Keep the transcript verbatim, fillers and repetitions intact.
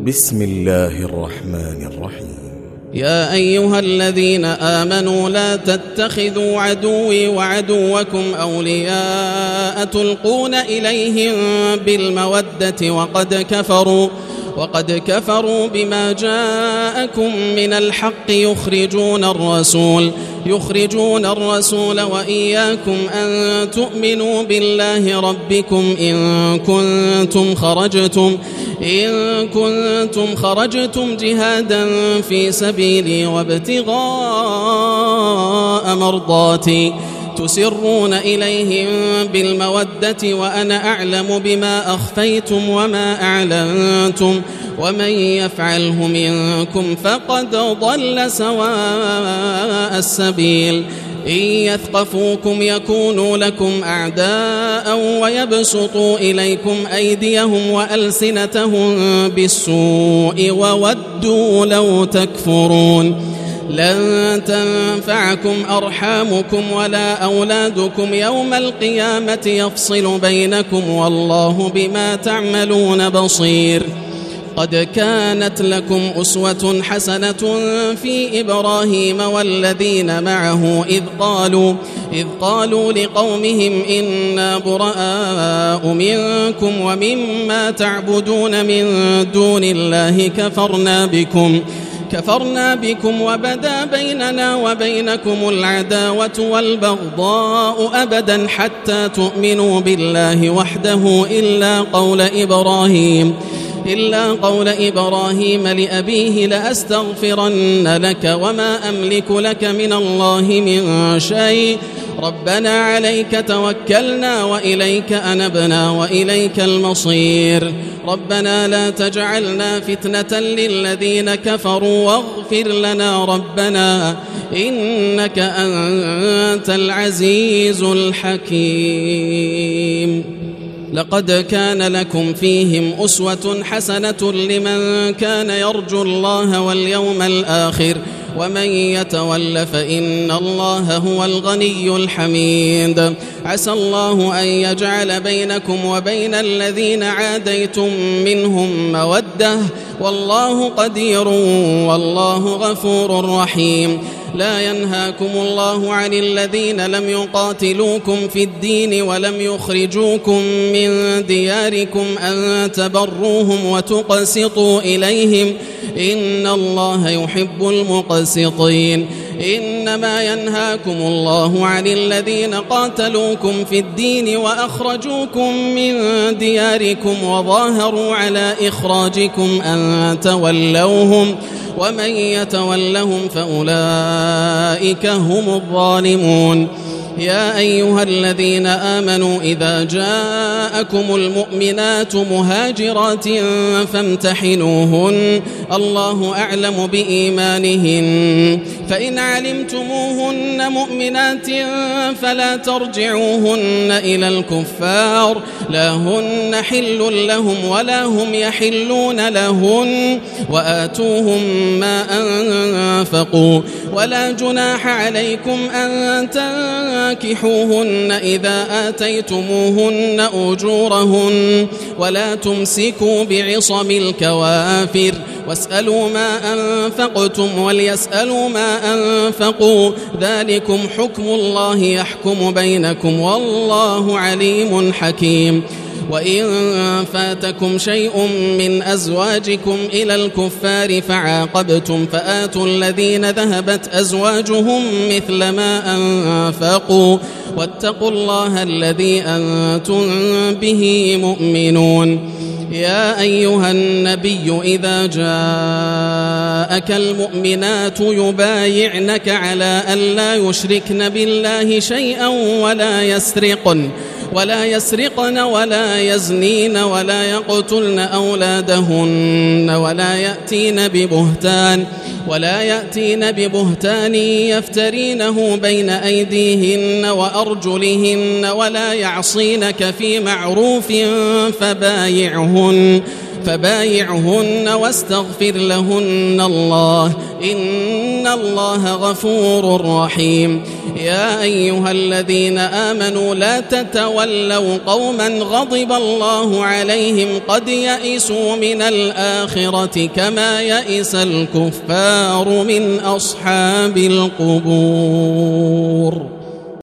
بسم الله الرحمن الرحيم. يا أيها الذين آمنوا لا تتخذوا عدوي وعدوكم أولياء تلقون إليهم بالمودة وقد كفروا وقد كفروا بما جاءكم من الحق يخرجون الرسول يخرجون الرسول وإياكم أن تؤمنوا بالله ربكم إن كنتم خرجتم إن كنتم خرجتم جهادا في سبيلي وابتغاء مرضاتي تسرون إليهم بالمودة وأنا أعلم بما أخفيتم وما أعلنتم ومن يفعله منكم فقد ضل سواء السبيل إن يثقفوكم يكونوا لكم أعداء ويبسطوا إليكم أيديهم وألسنتهم بالسوء وودوا لو تكفرون لن تنفعكم أرحامكم ولا أولادكم يوم القيامة يفصل بينكم والله بما تعملون بصير. قد كانت لكم أسوة حسنة في إبراهيم والذين معه إذ قالوا إذ قالوا لقومهم إنا براء منكم ومما تعبدون من دون الله كفرنا بكم كفرنا بكم وبدا بيننا وبينكم العداوة والبغضاء أبدا حتى تؤمنوا بالله وحده إلا قول إبراهيم إلا قول إبراهيم لأبيه لأستغفرن لك وما أملك لك من الله من شيء ربنا عليك توكلنا وإليك أنبنا وإليك المصير ربنا لا تجعلنا فتنة للذين كفروا واغفر لنا ربنا إنك أنت العزيز الحكيم. لقد كان لكم فيهم أسوة حسنة لمن كان يرجو الله واليوم الآخر ومن يتول فإن الله هو الغني الحميد. عسى الله أن يجعل بينكم وبين الذين عاديتم منهم مودة والله قدير والله غفور رحيم. لا ينهاكم الله عن الذين لم يقاتلوكم في الدين ولم يخرجوكم من دياركم أن تبروهم وتقسطوا إليهم إن الله يحب المقسطين. إنما ينهاكم الله عن الذين قاتلوكم في الدين وأخرجوكم من دياركم وظاهروا على إخراجكم أن تولوهم ومن يتولهم فأولئك هم الظالمون. يا أيها الذين آمنوا إذا جاءكم المؤمنات مهاجرات فامتحنوهن الله أعلم بإيمانهن فإن علمتموهن مؤمنات فلا ترجعوهن إلى الكفار لا هن حل لهم ولا هم يحلون لهن وآتوهم ما أنفقوا ولا جناح عليكم أن تنكحوهن إذا آتيتموهن أجورهن ولا تمسكوا بعصم الكوافر واسألوا ما أنفقتم وليسألوا ما أنفقوا ذلكم حكم الله يحكم بينكم والله عليم حكيم. وإن فاتكم شيء من أزواجكم إلى الكفار فعاقبتم فآتوا الذين ذهبت أزواجهم مثل ما أنفقوا واتقوا الله الذي أنتم به مؤمنون. يا أيها النبي إذا جاءك المؤمنات يبايعنك على أن لا يشركن بالله شيئا ولا يسرقن ولا يسرقن ولا يزنين ولا يقتلن أولادهن ولا يأتين ببهتان ولا يأتين ببهتان يفترينه بين أيديهن وأرجلهن ولا يعصينك في معروف فبايعهن فبايعهن واستغفر لهن الله إن الله غفور رحيم. يا أيها الذين آمنوا لا تتولوا قوما غضب الله عليهم قد يئسوا من الآخرة كما يئس الكفار من أصحاب القبور.